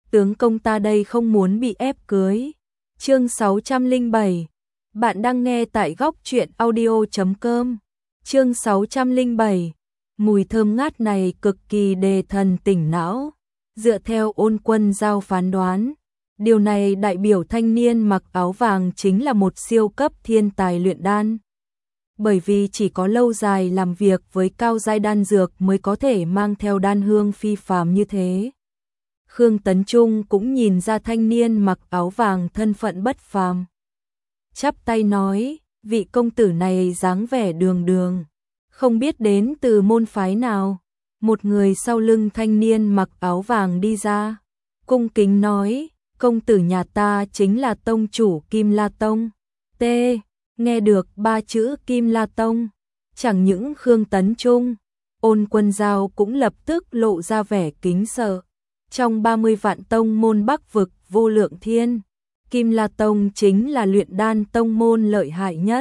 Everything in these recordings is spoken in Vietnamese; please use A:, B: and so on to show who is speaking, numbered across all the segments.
A: tướng công ta đây không muốn bị ép cưới. Chương 607. Bạn đang nghe tại góc truyện audio.com. Chương 607. Mùi thơm ngát này cực kỳ đề thần tỉnh não. Dựa theo Ôn Quân Giao phán đoán, điều này đại biểu thanh niên mặc áo vàng chính là một siêu cấp thiên tài luyện đan. Bởi vì chỉ có lâu dài làm việc với cao giai đan dược mới có thể mang theo đan hương phi phàm như thế. Khương Tấn Trung cũng nhìn ra thanh niên mặc áo vàng thân phận bất phàm. Chắp tay nói, vị công tử này dáng vẻ đường đường, không biết đến từ môn phái nào. Một người sau lưng thanh niên mặc áo vàng đi ra, cung kính nói, công tử nhà ta chính là tông chủ Kim La Tông. T. Nghe được ba chữ Kim La Tông, chẳng những Khương Tấn Trung, Ôn Quân Giao cũng lập tức lộ ra vẻ kính sợ. Trong 30 vạn tông môn Bắc vực vô lượng thiên, Kim La Tông chính là luyện đan tông môn lợi hại nhất.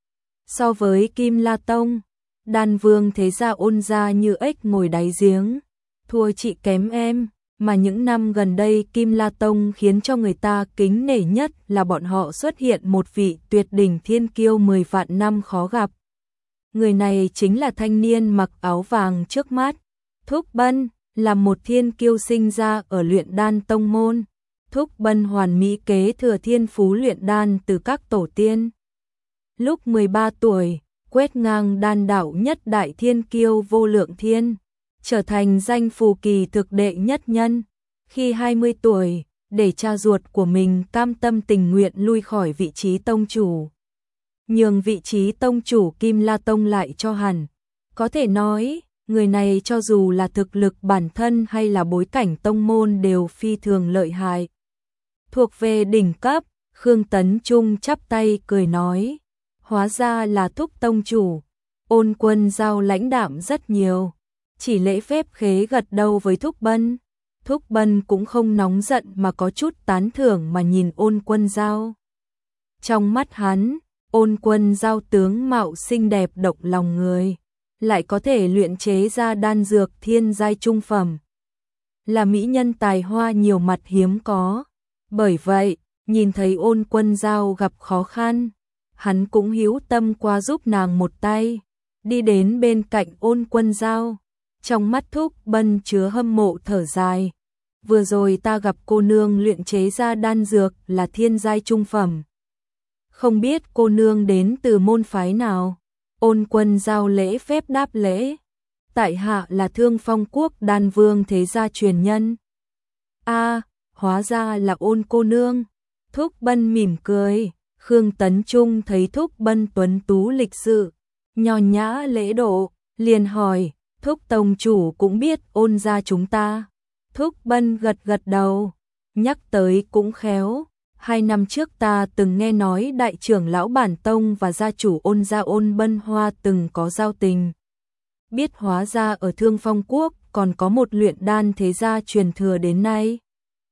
A: So với Kim La Tông, đan vương thế gia Ôn gia như ếch ngồi đáy giếng, thua chị kém em, mà những năm gần đây Kim La Tông khiến cho người ta kính nể nhất là bọn họ xuất hiện một vị tuyệt đỉnh thiên kiêu 10 vạn năm khó gặp. Người này chính là thanh niên mặc áo vàng trước mắt, Thúc Bân, là một thiên kiêu sinh ra ở luyện đan tông môn. Thúc Bân hoàn mỹ kế thừa thiên phú luyện đan từ các tổ tiên. Lúc 13 tuổi, quét ngang đan đạo nhất đại thiên kiêu vô lượng thiên, trở thành danh phù kỳ thực đệ nhất nhân. Khi 20 tuổi, để cha ruột của mình cam tâm tình nguyện lui khỏi vị trí tông chủ, nhường vị trí tông chủ Kim La Tông lại cho hắn. Có thể nói, người này cho dù là thực lực bản thân hay là bối cảnh tông môn đều phi thường lợi hại. Thuộc về đỉnh cấp, Khương Tấn Trung chắp tay cười nói, hóa ra là Thúc tông chủ. Ôn Quân Giao lãnh đạm rất nhiều, chỉ lễ phép khế gật đầu với Thúc Bân. Thúc Bân cũng không nóng giận mà có chút tán thưởng mà nhìn Ôn Quân Giao. Trong mắt hắn, Ôn Quân Giao tướng mạo xinh đẹp động lòng người, lại có thể luyện chế ra đan dược thiên giai trung phẩm, là mỹ nhân tài hoa nhiều mặt hiếm có. Bởi vậy, nhìn thấy Ôn Quân Giao gặp khó khăn, hắn cũng hữu tâm qua giúp nàng một tay, đi đến bên cạnh Ôn Quân Giao. Trong mắt Thúc Bân chứa hâm mộ thở dài, vừa rồi ta gặp cô nương luyện chế ra đan dược là thiên giai trung phẩm. Không biết cô nương đến từ môn phái nào? Ôn Quân Giao lễ phép đáp lễ, tại hạ là Thương Phong Quốc đan vương thế gia truyền nhân. A, hóa ra là Ôn cô nương. Thúc Bân mỉm cười. Khương Tấn Trung thấy Thúc Bân tuấn tú lịch sự, nho nhã lễ độ, liền hỏi, Thúc tông chủ cũng biết Ôn gia chúng ta? Thúc Bân gật gật đầu, nhắc tới cũng khéo. 2 năm trước ta từng nghe nói đại trưởng lão bản tông và gia chủ Ôn gia Ôn Bân Hoa từng có giao tình. Biết hóa ra ở Thương Phong Quốc còn có một luyện đan thế gia truyền thừa đến nay.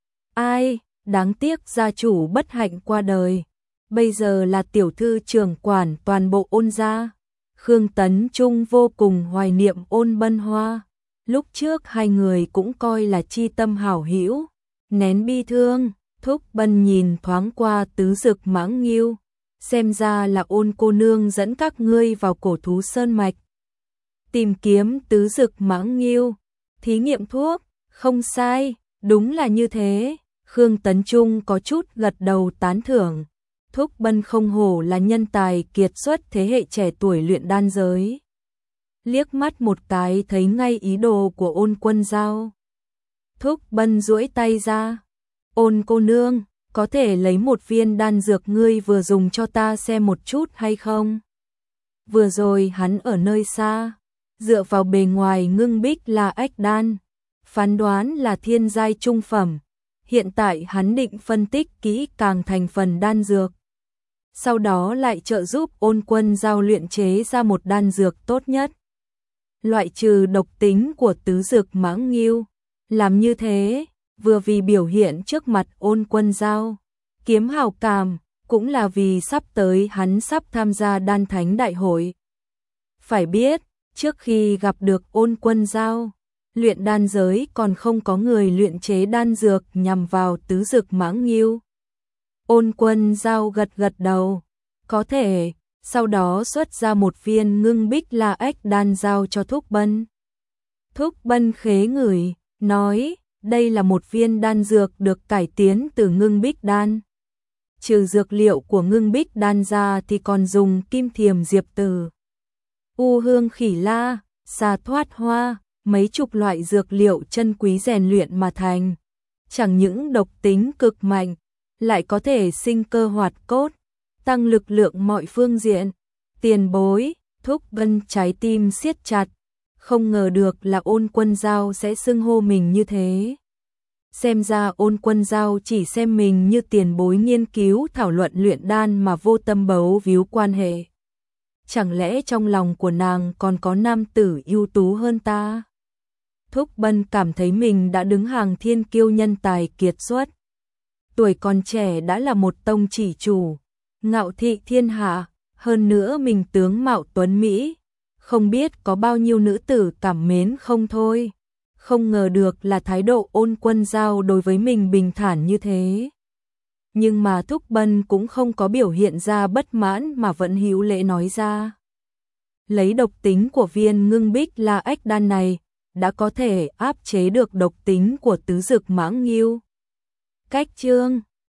A: Ai, đáng tiếc gia chủ bất hạnh qua đời, bây giờ là tiểu thư trưởng quản toàn bộ Ôn gia. Khương Tấn Trung vô cùng hoài niệm Ôn Bân Hoa. Lúc trước hai người cũng coi là chi tâm hảo hữu, nén bi thương. Thúc Bân nhìn thoáng qua Tứ Dực Mãng Nghiêu, xem ra là Ôn cô nương dẫn các ngươi vào Cổ Thú Sơn mạch tìm kiếm Tứ Dực Mãng Nghiêu, thí nghiệm thuốc. Không sai, đúng là như thế. Khương Tấn Trung có chút gật đầu tán thưởng. Thúc Bân không hổ là nhân tài kiệt xuất thế hệ trẻ tuổi luyện đan giới. Liếc mắt một cái thấy ngay ý đồ của Ôn Quân Giao. Thúc Bân duỗi tay ra, Ôn cô nương, có thể lấy một viên đan dược ngươi vừa dùng cho ta xem một chút hay không? Vừa rồi hắn ở nơi xa, dựa vào bề ngoài ngưng bích là ách đan, phán đoán là thiên giai trung phẩm. Hiện tại hắn định phân tích kỹ càng thành phần đan dược, sau đó lại trợ giúp Ôn Quân Giao luyện chế ra một đan dược tốt nhất, loại trừ độc tính của Tứ Dực Mãng Nghiêu. Làm như thế, vừa vì biểu hiện trước mặt Ôn Quân Giao kiếm hào cảm, cũng là vì sắp tới hắn sắp tham gia đan thánh đại hội. Phải biết, trước khi gặp được Ôn Quân Giao, luyện đan giới còn không có người luyện chế đan dược nhằm vào tứ dực mãng nghiêu. Ôn Quân Giao gật gật đầu, có thể, sau đó xuất ra một viên ngưng bích la ếch đan giao cho Thúc Bân. Thúc Bân khế ngửi, nói, đây là một viên đan dược được cải tiến từ ngưng bích đan. Trừ dược liệu của ngưng bích đan ra thì còn dùng kim thiềm diệp tử, u hương khỉ la, xà thoát hoa, mấy chục loại dược liệu chân quý rèn luyện mà thành. Chẳng những độc tính cực mạnh, lại có thể sinh cơ hoạt cốt, tăng lực lượng mọi phương diện. Tiền bối, Thúc Bân trái tim siết chặt, không ngờ được là Ôn Quân Giao sẽ xưng hô mình như thế. Xem ra Ôn Quân Giao chỉ xem mình như tiền bối nghiên cứu thảo luận luyện đan mà vô tâm bấu víu quan hệ. Chẳng lẽ trong lòng của nàng còn có nam tử ưu tú hơn ta? Thúc Bân cảm thấy mình đã đứng hàng thiên kiêu nhân tài kiệt xuất. Tuổi còn trẻ đã là một tông chỉ chủ, ngạo thị thiên hạ, hơn nữa mình tướng mạo tuấn Mỹ, không biết có bao nhiêu nữ tử cảm mến không thôi. Không ngờ được là thái độ Ôn Quân Giao đối với mình bình thản như thế. Nhưng mà Thúc Bân cũng không có biểu hiện ra bất mãn mà vẫn hữu lễ nói ra. Lấy độc tính của viên ngưng bích la ếch đan này, đã có thể áp chế được độc tính của tứ dực mãng nghiêu. Cách chương